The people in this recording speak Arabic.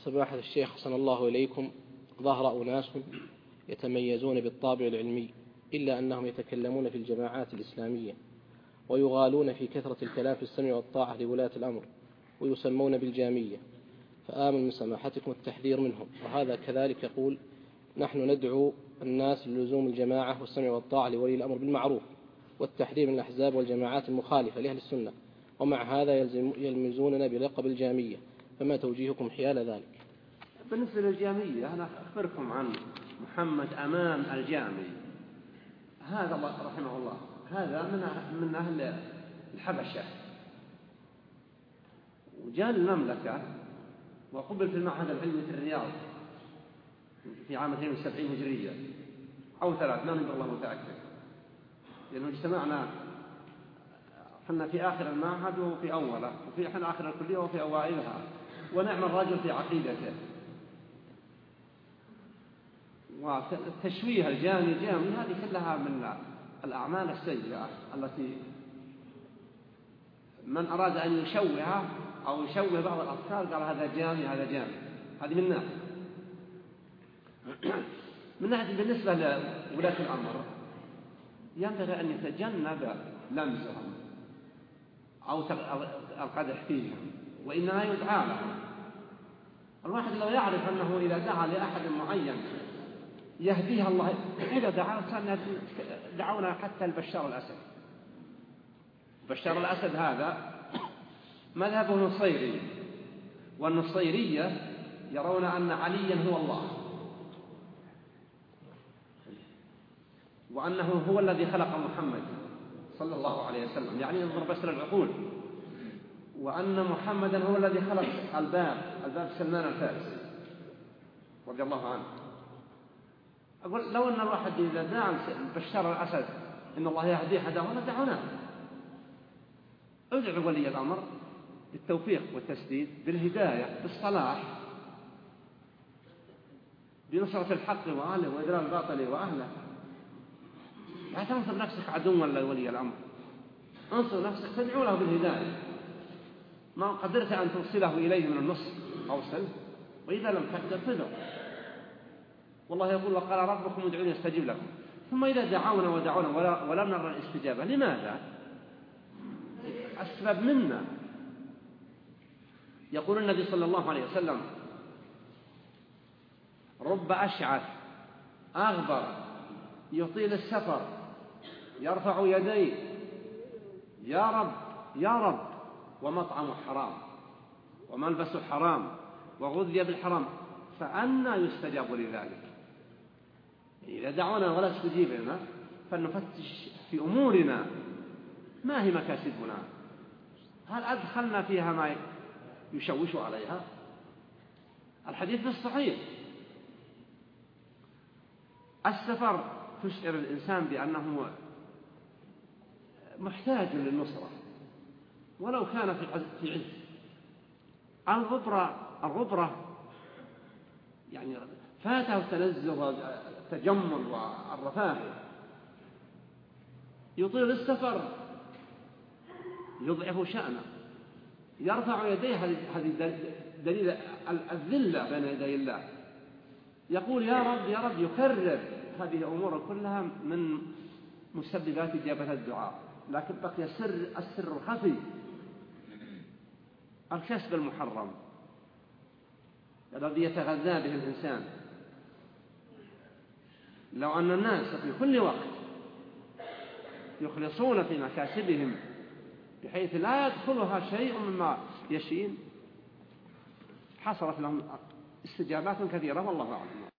سماحة الشيخ حسن الله إليكم، ظهر أناس يتميزون بالطابع العلمي إلا أنهم يتكلمون في الجماعات الإسلامية ويغالون في كثرة الكلام في السمع والطاعة لولاة الأمر ويسمون بالجامية، فآمل من سماحتكم التحذير منهم. وهذا كذلك يقول: نحن ندعو الناس للزوم الجماعة والسمع والطاعة لولي الأمر بالمعروف والتحذير من الأحزاب والجماعات المخالفة لأهل السنة، ومع هذا يلمزوننا بلقب الجامية، فما توجيهكم حيال ذلك؟ بالنسبة للجامية أنا أخبركم عن محمد أمام الجامي، هذا الله رحمه الله، هذا من أهل الحبشة، وجاء المملكة وقبل في المعهد العلمي في الرياض في عام 72 هجرية أو 3، ما نقدر الله متأكد، لأنه اجتمعنا حنا في آخر المعهد وفي أوله، وفي حنا آخر الكلية وفي أوائلها، ونعم الرجل في عقيدته. وتشويه الجامي هذه كلها من الأعمال السيئة التي من أراد أن يشوهها أو يشوه بعض الأفكار قال هذا جامي هذا جامي. هذه من ناحية. من ناحية بالنسبة لولاة الأمر ينبغي أن يتجنب لمزهم أو القدح فيهم، وإنما يدعى لهم. الواحد لو يعرف أنه إذا دعا لأحد معين يهديها الله، إذا دعونا حتى البشار الأسد. بشار الأسد هذا مذهبه نصيري، والنصيرية يرون أن عليا هو الله، وأنه هو الذي خلق محمد صلى الله عليه وسلم، يعني ينظر بشر العقول، وأن محمدا هو الذي خلق الباب سلمان الفارسي رضي الله عنه. أقول لو أن الواحد إذا دعا بشار الأسد إن الله يهدي هداه لدعونا. ادعو ولي الأمر بالتوفيق والتسديد، بالهداية، بالصلاح، بنصرة الحق وأهله وإذلال الباطل وأهله. لا تنصر نفسك عدوا لولي الأمر، انصر نفسك تدعو له بالهداية. ما قدرت أن توصله إليه من النصر أوصل، وإذا لم تقدر فدعو. والله يقول: وقال ربكم ادعوني استجب لكم. ثم إذا دعونا ولم نرى الاستجابة، لماذا؟ السبب منا. يقول النبي صلى الله عليه وسلم: رب أشعث أغبر يطيل السفر يرفع يديه يا رب يا رب، ومطعم حرام وملبس حرام وغذي بالحرام، فأنى يستجاب لذلك. إذا دعونا ولا استجيب لنا فلنفتش في أمورنا، ما هي مكاسبنا؟ هل أدخلنا فيها ما يشوش عليها؟ الحديث في الصحيح: السفر تشعر الإنسان بأنه محتاج للنصرة ولو كان في عز. الغبرة يعني فاته التنزه والتجمل والرفاهية، يطيل السفر يضعف شأنه، يرفع يديه، هذه دليل الذلة بين يدي الله. يقول يا رب يا رب، يكرر. هذه أمور كلها من مسببات إجابة الدعاء، لكن بقي السر الخفي، الكسب المحرم الذي يتغذى به الإنسان. لو أن الناس في كل وقت يخلصون في مكاسبهم بحيث لا يدخلها شيء مما يشين، حصلت لهم استجابات كثيرة، والله أعلم.